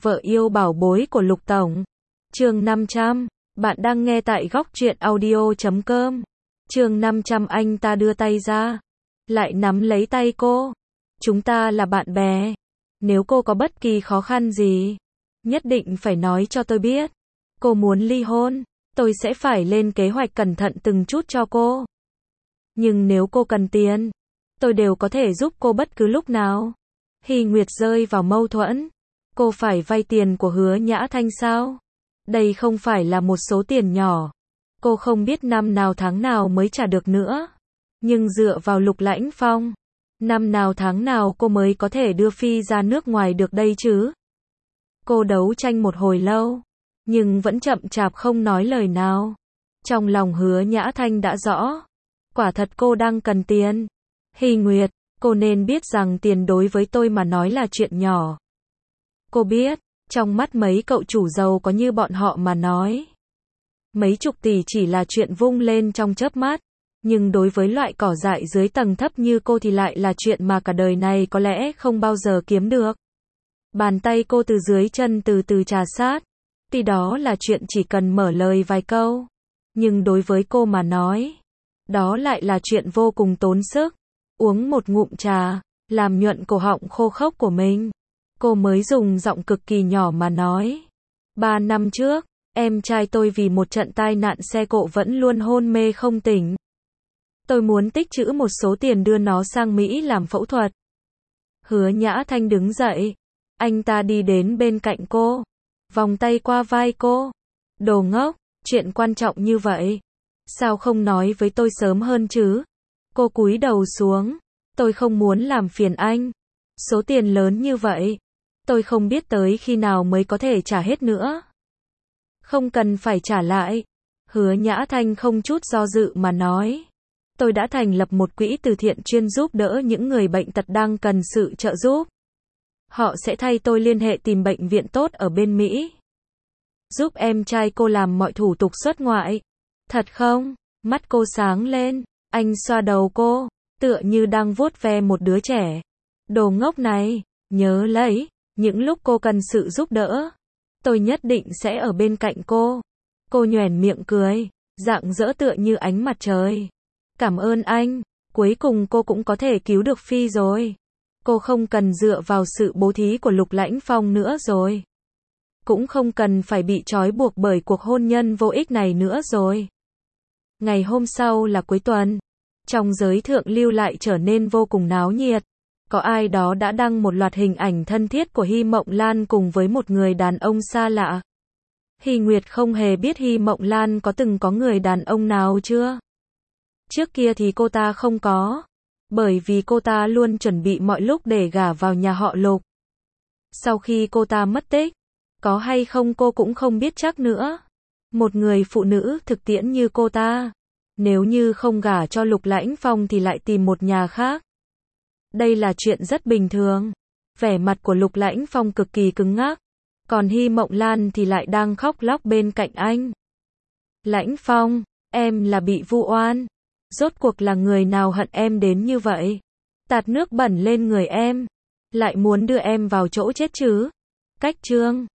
Vợ yêu bảo bối của Lục Tổng. Chương 500. Bạn đang nghe tại góc truyện audio.com. Chương 500. Anh ta đưa tay ra, lại nắm lấy tay cô. Chúng ta là bạn bè. Nếu cô có bất kỳ khó khăn gì, nhất định phải nói cho tôi biết. Cô muốn ly hôn, tôi sẽ phải lên kế hoạch cẩn thận từng chút cho cô. Nhưng nếu cô cần tiền, tôi đều có thể giúp cô bất cứ lúc nào. Hy Nguyệt rơi vào mâu thuẫn. Cô phải vay tiền của Hứa Nhã Thanh sao? Đây không phải là một số tiền nhỏ. Cô không biết năm nào tháng nào mới trả được nữa. Nhưng dựa vào Lục Lãnh Phong, năm nào tháng nào cô mới có thể đưa Phi ra nước ngoài được đây chứ? Cô đấu tranh một hồi lâu, nhưng vẫn chậm chạp không nói lời nào. Trong lòng Hứa Nhã Thanh đã rõ, quả thật cô đang cần tiền. Hy Nguyệt, cô nên biết rằng tiền đối với tôi mà nói là chuyện nhỏ. Cô biết, trong mắt mấy cậu chủ giàu có như bọn họ mà nói, mấy chục tỷ chỉ là chuyện vung lên trong chớp mắt. Nhưng đối với loại cỏ dại dưới tầng thấp như cô thì lại là chuyện mà cả đời này có lẽ không bao giờ kiếm được. Bàn tay cô từ dưới chân từ từ trà sát. Thì đó là chuyện chỉ cần mở lời vài câu. Nhưng đối với cô mà nói, đó lại là chuyện vô cùng tốn sức. Uống một ngụm trà, làm nhuận cổ họng khô khốc của mình. Cô mới dùng giọng cực kỳ nhỏ mà nói. 3 năm trước, em trai tôi vì một trận tai nạn xe cộ vẫn luôn hôn mê không tỉnh. Tôi muốn tích trữ một số tiền đưa nó sang Mỹ làm phẫu thuật. Hứa Nhã Thanh đứng dậy. Anh ta đi đến bên cạnh cô, vòng tay qua vai cô. Đồ ngốc, chuyện quan trọng như vậy, sao không nói với tôi sớm hơn chứ? Cô cúi đầu xuống. Tôi không muốn làm phiền anh. Số tiền lớn như vậy, tôi không biết tới khi nào mới có thể trả hết nữa. Không cần phải trả lại. Hứa Nhã Thanh không chút do dự mà nói. Tôi đã thành lập một quỹ từ thiện chuyên giúp đỡ những người bệnh tật đang cần sự trợ giúp. Họ sẽ thay tôi liên hệ tìm bệnh viện tốt ở bên Mỹ, giúp em trai cô làm mọi thủ tục xuất ngoại. Thật không? Mắt cô sáng lên. Anh xoa đầu cô, tựa như đang vuốt ve một đứa trẻ. Đồ ngốc này, nhớ lấy, những lúc cô cần sự giúp đỡ, tôi nhất định sẽ ở bên cạnh cô. Cô nhoẻn miệng cười, rạng rỡ tựa như ánh mặt trời. Cảm ơn anh, cuối cùng cô cũng có thể cứu được Phi rồi. Cô không cần dựa vào sự bố thí của Lục Lãnh Phong nữa rồi. Cũng không cần phải bị trói buộc bởi cuộc hôn nhân vô ích này nữa rồi. Ngày hôm sau là cuối tuần. Trong giới thượng lưu lại trở nên vô cùng náo nhiệt. Có ai đó đã đăng một loạt hình ảnh thân thiết của Hy Mộng Lan cùng với một người đàn ông xa lạ. Hy Nguyệt không hề biết Hy Mộng Lan có từng có người đàn ông nào chưa. Trước kia thì cô ta không có. Bởi vì cô ta luôn chuẩn bị mọi lúc để gả vào nhà họ Lục. Sau khi cô ta mất tích, có hay không cô cũng không biết chắc nữa. Một người phụ nữ thực tiễn như cô ta, nếu như không gả cho Lục Lãnh Phong thì lại tìm một nhà khác. Đây là chuyện rất bình thường. Vẻ mặt của Lục Lãnh Phong cực kỳ cứng ngắc. Còn Hy Mộng Lan thì lại đang khóc lóc bên cạnh anh. Lãnh Phong, em là bị vu oan. Rốt cuộc là người nào hận em đến như vậy? Tạt nước bẩn lên người em, lại muốn đưa em vào chỗ chết chứ? Cách chương